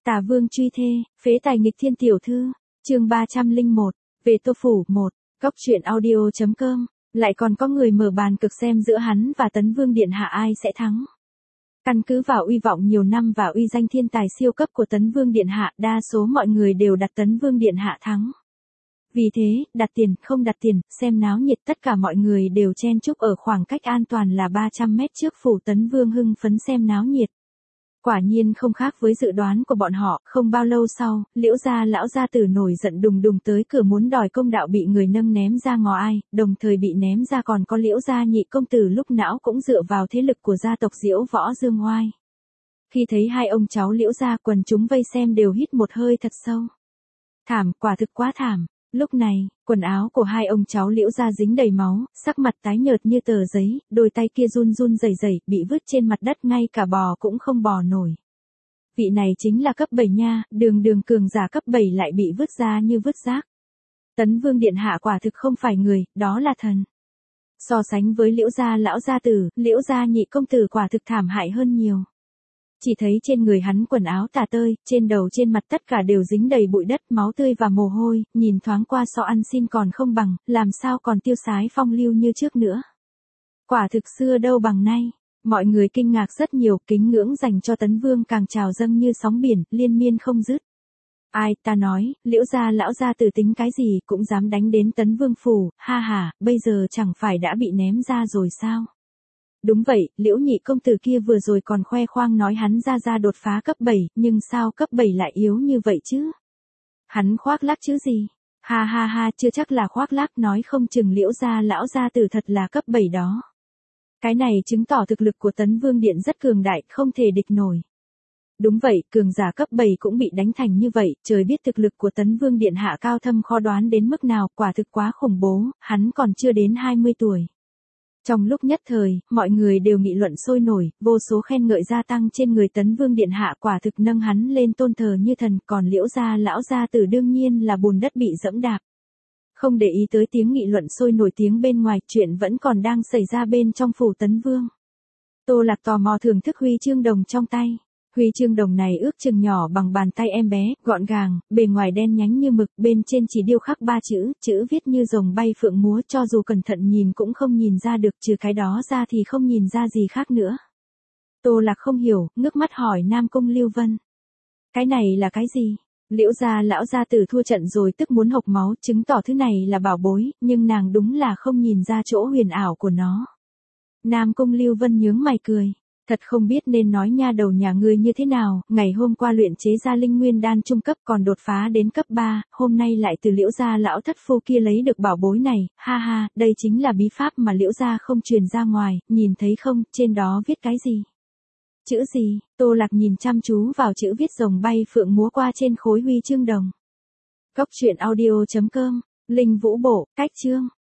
Tả Vương truy thê, phế tài nghịch thiên tiểu thư, chương 301, về Tô Phủ 1, Góc truyện audio.com, lại còn có người mở bàn cực xem giữa hắn và Tấn Vương Điện Hạ ai sẽ thắng. Căn cứ vào uy vọng nhiều năm và uy danh thiên tài siêu cấp của Tấn Vương Điện Hạ, đa số mọi người đều đặt Tấn Vương Điện Hạ thắng. Vì thế, đặt tiền, không đặt tiền, xem náo nhiệt, tất cả mọi người đều chen chúc ở khoảng cách an toàn là 300 mét trước phủ Tấn Vương hưng phấn xem náo nhiệt. Quả nhiên không khác với dự đoán của bọn họ, không bao lâu sau, Liễu gia lão gia tử nổi giận đùng đùng tới cửa muốn đòi công đạo bị người nâng ném ra ngõ ai, đồng thời bị ném ra còn có Liễu gia nhị công tử lúc não cũng dựa vào thế lực của gia tộc Diễu Võ Dương Oai. Khi thấy hai ông cháu Liễu gia, quần chúng vây xem đều hít một hơi thật sâu. Thảm, quả thực quá thảm. Lúc này, quần áo của hai ông cháu Liễu gia dính đầy máu, sắc mặt tái nhợt như tờ giấy, đôi tay kia run run rẩy rẩy, bị vứt trên mặt đất ngay cả bò cũng không bò nổi. Vị này chính là cấp 7 nha, đường cường giả cấp 7 lại bị vứt ra như vứt rác. Tấn Vương Điện Hạ quả thực không phải người, đó là thần. So sánh với Liễu gia lão gia tử, Liễu gia nhị công tử quả thực thảm hại hơn nhiều. Chỉ thấy trên người hắn quần áo tả tơi, trên đầu trên mặt tất cả đều dính đầy bụi đất, máu tươi và mồ hôi, nhìn thoáng qua so ăn xin còn không bằng, làm sao còn tiêu sái phong lưu như trước nữa. Quả thực xưa đâu bằng nay, mọi người kinh ngạc rất nhiều, kính ngưỡng dành cho Tấn Vương càng trào dâng như sóng biển, liên miên không dứt. Ai, ta nói, Liễu gia lão gia tử tính cái gì cũng dám đánh đến Tấn Vương phủ, ha ha, bây giờ chẳng phải đã bị ném ra rồi sao? Đúng vậy, Liễu nhị công tử kia vừa rồi còn khoe khoang nói hắn ra đột phá cấp 7, nhưng sao cấp 7 lại yếu như vậy chứ? Hắn khoác lác chứ gì? Ha ha ha, chưa chắc là khoác lác, nói không chừng Liễu gia lão gia tử thật là cấp 7 đó. Cái này chứng tỏ thực lực của Tấn Vương Điện rất cường đại, không thể địch nổi. Đúng vậy, cường giả cấp 7 cũng bị đánh thành như vậy, trời biết thực lực của Tấn Vương Điện Hạ cao thâm khó đoán đến mức nào, quả thực quá khủng bố, hắn còn chưa đến 20 tuổi. Trong lúc nhất thời, mọi người đều nghị luận sôi nổi, vô số khen ngợi gia tăng trên người Tấn Vương Điện Hạ, quả thực nâng hắn lên tôn thờ như thần, còn Liễu gia lão gia tử đương nhiên là bùn đất bị dẫm đạp. Không để ý tới tiếng nghị luận sôi nổi tiếng bên ngoài, chuyện vẫn còn đang xảy ra bên trong phủ Tấn Vương. Tô Lạc tò mò thưởng thức huy chương đồng trong tay. Huy chương đồng này ước chừng nhỏ bằng bàn tay em bé, gọn gàng, bề ngoài đen nhánh như mực, bên trên chỉ điêu khắc 3 chữ viết như rồng bay phượng múa, cho dù cẩn thận nhìn cũng không nhìn ra được, trừ cái đó ra thì không nhìn ra gì khác nữa. Tô Lạc không hiểu, ngước mắt hỏi Nam Cung Lưu Vân. Cái này là cái gì? Liễu gia lão gia tử thua trận rồi tức muốn hộc máu, chứng tỏ thứ này là bảo bối, nhưng nàng đúng là không nhìn ra chỗ huyền ảo của nó. Nam Cung Lưu Vân nhướng mày cười. Thật không biết nên nói nha đầu nhà ngươi như thế nào, ngày hôm qua luyện chế ra linh nguyên đan trung cấp còn đột phá đến cấp 3, hôm nay lại từ Liễu gia lão thất phu kia lấy được bảo bối này, ha ha, đây chính là bí pháp mà Liễu gia không truyền ra ngoài, nhìn thấy không, trên đó viết cái gì? Chữ gì? Tô Lạc nhìn chăm chú vào chữ viết rồng bay phượng múa qua trên khối huy chương đồng. Góc truyện audio.com, Linh Vũ Bộ, cách chương.